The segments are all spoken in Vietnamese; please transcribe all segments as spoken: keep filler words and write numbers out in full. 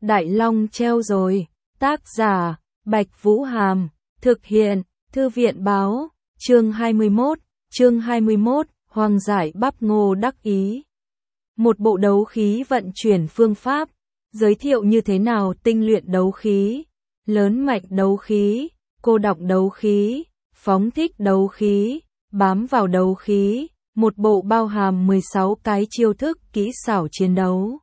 Đại Long treo rồi. Tác giả, Bạch Vũ Hàm. Thực hiện, Thư viện báo. Chương hai mươi mốt. Chương hai mươi mốt. Hoàng giải bắp ngô đắc ý. Một bộ đấu khí vận chuyển phương pháp. Giới thiệu như thế nào tinh luyện đấu khí, lớn mạnh đấu khí, cô đọng đấu khí, phóng thích đấu khí, bám vào đấu khí. Một bộ bao hàm mười sáu cái chiêu thức kỹ xảo chiến đấu.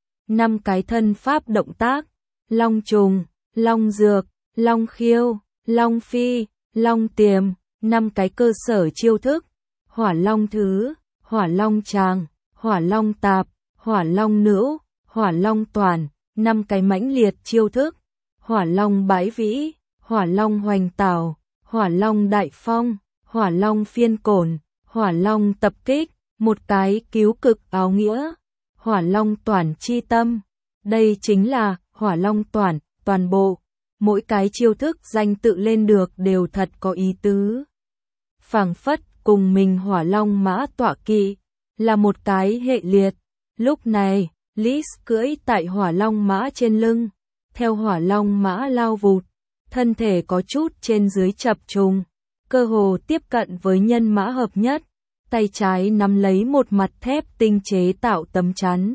năm cái thân pháp động tác. Long trùng, long dược, long khiêu, long phi, long tiềm. năm cái cơ sở chiêu thức. Hỏa long thứ, hỏa long tràng, hỏa long tạp, hỏa long nữ, hỏa long toàn. năm cái mãnh liệt chiêu thức. Hỏa long bãi vĩ, hỏa long hoành tảo, hỏa long đại phong, hỏa long phiên cổn, hỏa long tập kích. Một cái cứu cực áo nghĩa. Hỏa long toàn chi tâm. Đây chính là hỏa long toàn, toàn bộ. Mỗi cái chiêu thức danh tự lên được đều thật có ý tứ. Phảng phất cùng mình hỏa long mã tọa kỵ, là một cái hệ liệt. Lúc này, Lis cưỡi tại hỏa long mã trên lưng, theo hỏa long mã lao vụt, thân thể có chút trên dưới chập trùng, cơ hồ tiếp cận với nhân mã hợp nhất, tay trái nắm lấy một mặt thép tinh chế tạo tấm chắn,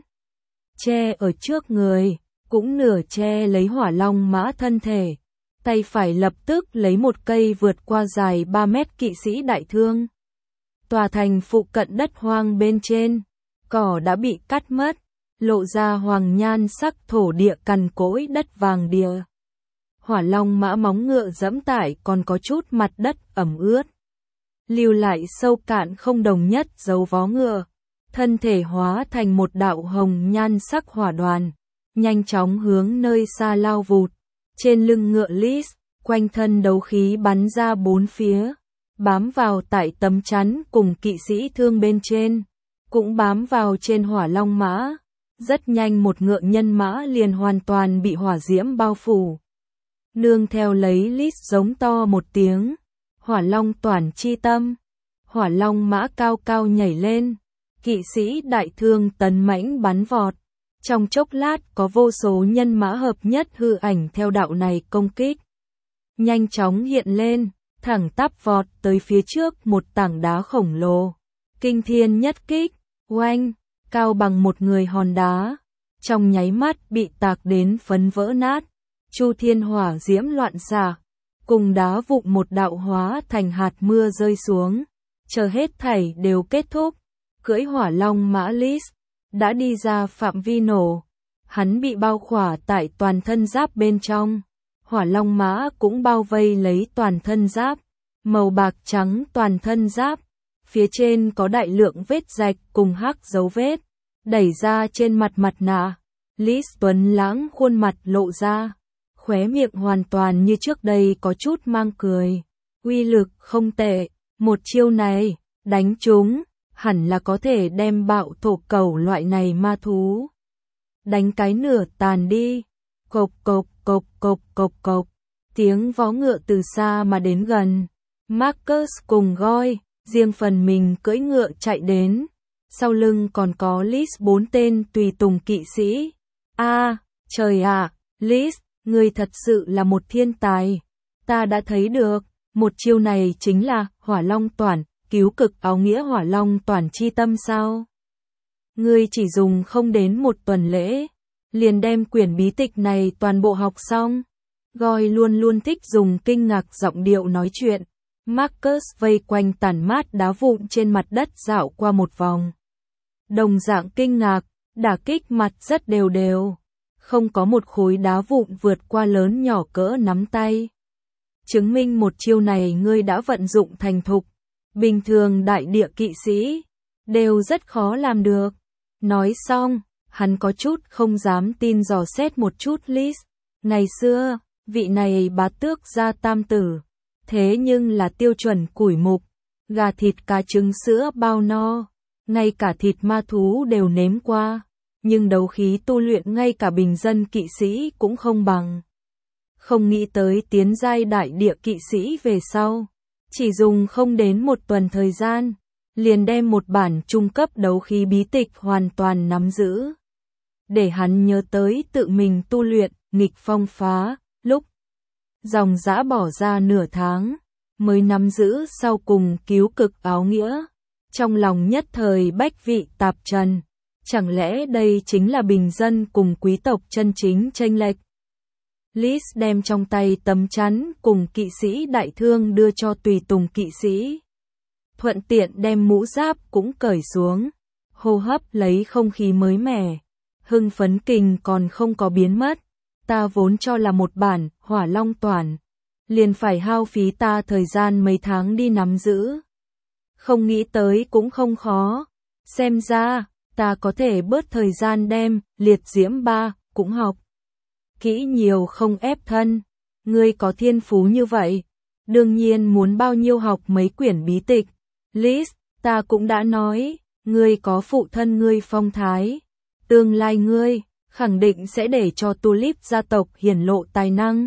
che ở trước người, cũng nửa che lấy hỏa long mã thân thể, tay phải lập tức lấy một cây vượt qua dài ba mét kỵ sĩ đại thương. Tòa thành phụ cận đất hoang bên trên, cỏ đã bị cắt mất, lộ ra hoàng nhan sắc thổ địa cằn cỗi đất vàng địa. Hỏa long mã móng ngựa dẫm tải còn có chút mặt đất ẩm ướt, lưu lại sâu cạn không đồng nhất dấu vó ngựa, thân thể hóa thành một đạo hồng nhan sắc hỏa đoàn, nhanh chóng hướng nơi xa lao vụt. Trên lưng ngựa Lis, quanh thân đấu khí bắn ra bốn phía, bám vào tại tấm chắn cùng kỵ sĩ thương bên trên, cũng bám vào trên hỏa long mã. Rất nhanh một ngựa nhân mã liền hoàn toàn bị hỏa diễm bao phủ. Nương theo lấy Lis giống to một tiếng, hỏa long toàn chi tâm. Hỏa long mã cao cao nhảy lên, kỵ sĩ đại thương tấn mãnh bắn vọt. Trong chốc lát có vô số nhân mã hợp nhất hư ảnh theo đạo này công kích. Nhanh chóng hiện lên, thẳng tắp vọt tới phía trước một tảng đá khổng lồ. Kinh thiên nhất kích, oanh, cao bằng một người hòn đá. Trong nháy mắt bị tạc đến phấn vỡ nát. Chu thiên hỏa diễm loạn xạ, cùng đá vụn một đạo hóa thành hạt mưa rơi xuống. Chờ hết thảy đều kết thúc, cưỡi hỏa long mã Lis đã đi ra phạm vi nổ. Hắn bị bao khỏa tại toàn thân giáp bên trong. Hỏa long mã cũng bao vây lấy toàn thân giáp, màu bạc trắng toàn thân giáp. Phía trên có đại lượng vết rạch cùng hắc dấu vết, đẩy ra trên mặt mặt nạ. Lis tuấn lãng khuôn mặt lộ ra, khóe miệng hoàn toàn như trước đây có chút mang cười. Uy lực không tệ, một chiêu này, đánh trúng, hẳn là có thể đem bạo thổ cẩu loại này ma thú đánh cái nửa tàn đi. Cộc cộc cộc cộc cộc cộc, tiếng vó ngựa từ xa mà đến gần. Marcus cùng Goy, riêng phần mình cưỡi ngựa chạy đến. Sau lưng còn có Lis bốn tên tùy tùng kỵ sĩ. A, à, trời ạ, à, Lis, ngươi thật sự là một thiên tài. Ta đã thấy được, một chiêu này chính là hỏa long toàn, cứu cực áo nghĩa hỏa long toàn chi tâm sao? Ngươi chỉ dùng không đến một tuần lễ, liền đem quyển bí tịch này toàn bộ học xong. Goy luôn luôn thích dùng kinh ngạc giọng điệu nói chuyện. Marcus vây quanh tàn mát đá vụn trên mặt đất dạo qua một vòng. Đồng dạng kinh ngạc, đả kích mặt rất đều đều. Không có một khối đá vụn vượt qua lớn nhỏ cỡ nắm tay. Chứng minh một chiêu này ngươi đã vận dụng thành thục. Bình thường đại địa kỵ sĩ đều rất khó làm được. Nói xong, hắn có chút không dám tin dò xét một chút Lis. Ngày xưa, vị này bá tước gia tam tử, thế nhưng là tiêu chuẩn củi mục, gà thịt cá trứng sữa bao no, ngay cả thịt ma thú đều nếm qua, nhưng đấu khí tu luyện ngay cả bình dân kỵ sĩ cũng không bằng. Không nghĩ tới tiến giai đại địa kỵ sĩ về sau, chỉ dùng không đến một tuần thời gian, liền đem một bản trung cấp đấu khí bí tịch hoàn toàn nắm giữ. để hắn nhớ tới tự mình tu luyện, nghịch phong phá, lúc dòng dã bỏ ra nửa tháng, mới nắm giữ sau cùng cứu cực áo nghĩa. Trong lòng nhất thời bách vị tạp trần, chẳng lẽ đây chính là bình dân cùng quý tộc chân chính chênh lệch? Lis đem trong tay tấm chắn cùng kỵ sĩ đại thương đưa cho tùy tùng kỵ sĩ. Thuận tiện đem mũ giáp cũng cởi xuống, hô hấp lấy không khí mới mẻ. Hưng phấn kình còn không có biến mất, ta vốn cho là một bản Hỏa Long Toản, liền phải hao phí ta thời gian mấy tháng đi nắm giữ. Không nghĩ tới cũng không khó, xem ra, ta có thể bớt thời gian đem Liệt Diễm Ba cũng học. Kỹ nhiều không ép thân, ngươi có thiên phú như vậy, đương nhiên muốn bao nhiêu học mấy quyển bí tịch. Lis, ta cũng đã nói, ngươi có phụ thân ngươi phong thái, tương lai ngươi khẳng định sẽ để cho Tulip gia tộc hiển lộ tài năng.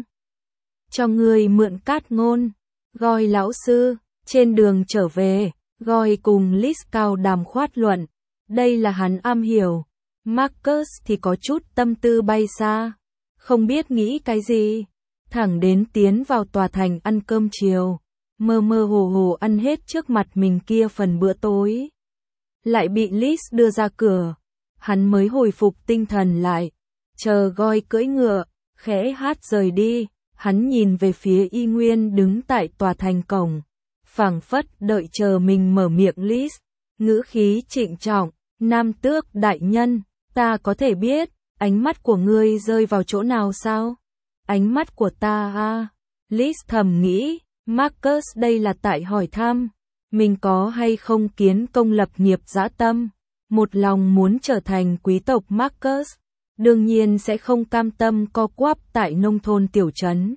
Cho ngươi mượn cát ngôn, Goi lão sư, trên đường trở về, Goi cùng Lis cao đàm khoát luận, đây là hắn am hiểu. Marcus thì có chút tâm tư bay xa, không biết nghĩ cái gì, thẳng đến tiến vào tòa thành ăn cơm chiều, mơ mơ hồ hồ ăn hết trước mặt mình kia phần bữa tối. Lại bị Lis đưa ra cửa, hắn mới hồi phục tinh thần lại, chờ Goi cưỡi ngựa, khẽ hát rời đi, hắn nhìn về phía Y Nguyên đứng tại tòa thành cổng, phảng phất đợi chờ mình mở miệng. Lis, ngữ khí trịnh trọng, nam tước đại nhân, ta có thể biết, ánh mắt của ngươi rơi vào chỗ nào sao? Ánh mắt của ta à? Lis thầm nghĩ, Marcus đây là tại hỏi thăm, mình có hay không kiến công lập nghiệp dã tâm, một lòng muốn trở thành quý tộc. Marcus đương nhiên sẽ không cam tâm co quắp tại nông thôn tiểu trấn,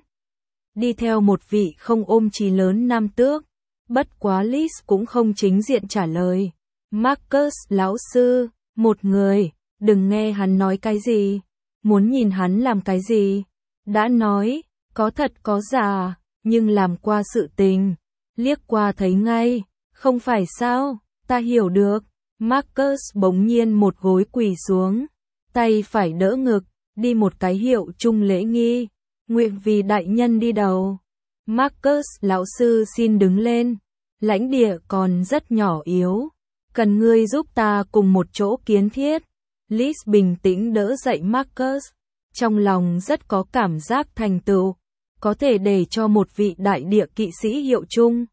đi theo một vị không ôm chí lớn nam tước. Bất quá Lis cũng không chính diện trả lời. Marcus lão sư, một người, đừng nghe hắn nói cái gì, muốn nhìn hắn làm cái gì. Đã nói, có thật có giả, nhưng làm qua sự tình, liếc qua thấy ngay, không phải sao, ta hiểu được. Marcus bỗng nhiên một gối quỳ xuống, tay phải đỡ ngực, đi một cái hiệu chung lễ nghi, nguyện vì đại nhân đi đầu. Marcus lão sư xin đứng lên, lãnh địa còn rất nhỏ yếu, cần ngươi giúp ta cùng một chỗ kiến thiết. Lis bình tĩnh đỡ dậy Marcus, trong lòng rất có cảm giác thành tựu, có thể để cho một vị đại địa kỵ sĩ hiệu chung.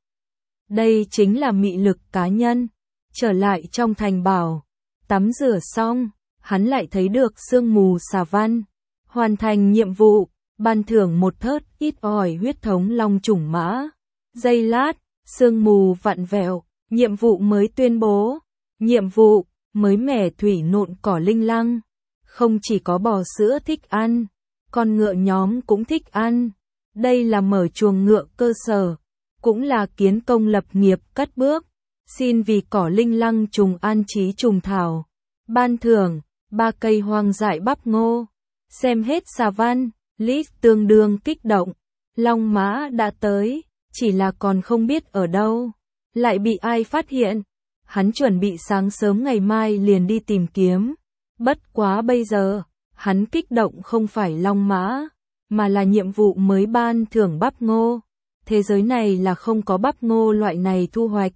Đây chính là mị lực cá nhân. Trở lại trong thành bảo, tắm rửa xong, hắn lại thấy được sương mù xà văn. Hoàn thành nhiệm vụ, ban thưởng một thớt ít ỏi huyết thống long chủng mã. Giây lát, sương mù vặn vẹo, nhiệm vụ mới tuyên bố. Nhiệm vụ, mới mẻ thủy nộn cỏ linh lăng. Không chỉ có bò sữa thích ăn, con ngựa nhóm cũng thích ăn. Đây là mở chuồng ngựa cơ sở, cũng là kiến công lập nghiệp cất bước. Xin vì cỏ linh lăng trùng an trí trùng thảo. Ban thưởng, ba cây hoang dại bắp ngô. Xem hết xà văn, Lis tương đương kích động. Long mã đã tới, chỉ là còn không biết ở đâu. Lại bị ai phát hiện. Hắn chuẩn bị sáng sớm ngày mai liền đi tìm kiếm. Bất quá bây giờ, hắn kích động không phải long mã, mà là nhiệm vụ mới ban thưởng bắp ngô. Thế giới này là không có bắp ngô loại này thu hoạch.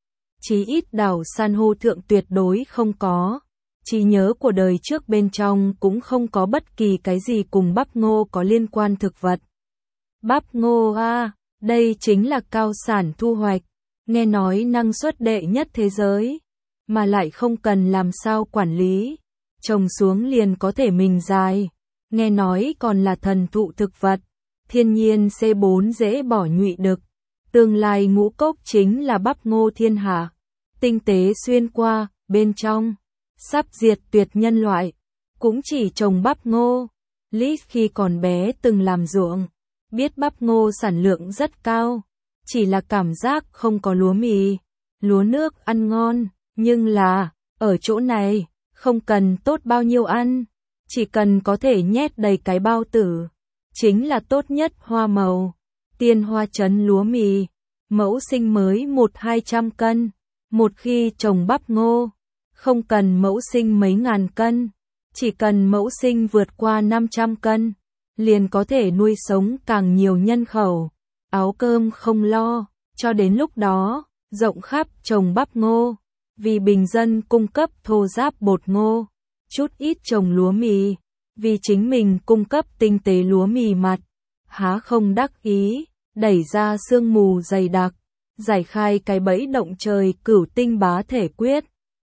Chí ít đảo san hô thượng tuyệt đối không có. Trí nhớ của đời trước bên trong cũng không có bất kỳ cái gì cùng bắp ngô có liên quan thực vật. Bắp ngô a, đây chính là cao sản thu hoạch. Nghe nói năng suất đệ nhất thế giới, mà lại không cần làm sao quản lý. Trồng xuống liền có thể mình dài. Nghe nói còn là thần thụ thực vật. Thiên nhiên C bốn dễ bỏ nhụy đực. Tương lai ngũ cốc chính là bắp ngô thiên hạ. Tinh tế xuyên qua, bên trong, sắp diệt tuyệt nhân loại. Cũng chỉ trồng bắp ngô. Lis khi còn bé từng làm ruộng, biết bắp ngô sản lượng rất cao. Chỉ là cảm giác không có lúa mì, lúa nước ăn ngon. Nhưng là, ở chỗ này, không cần tốt bao nhiêu ăn. Chỉ cần có thể nhét đầy cái bao tử. Chính là tốt nhất hoa màu. Tiên hoa trấn lúa mì. Mẫu sinh mới một hai trăm cân. Một khi trồng bắp ngô, không cần mẫu sinh mấy ngàn cân. Chỉ cần mẫu sinh vượt qua năm trăm cân, liền có thể nuôi sống càng nhiều nhân khẩu, áo cơm không lo, cho đến lúc đó, rộng khắp trồng bắp ngô, vì bình dân cung cấp thô ráp bột ngô, chút ít trồng lúa mì, vì chính mình cung cấp tinh tế lúa mì mặt, há không đắc ý, đẩy ra sương mù dày đặc, giải khai cái bẫy động trời cửu tinh bá thể quyết.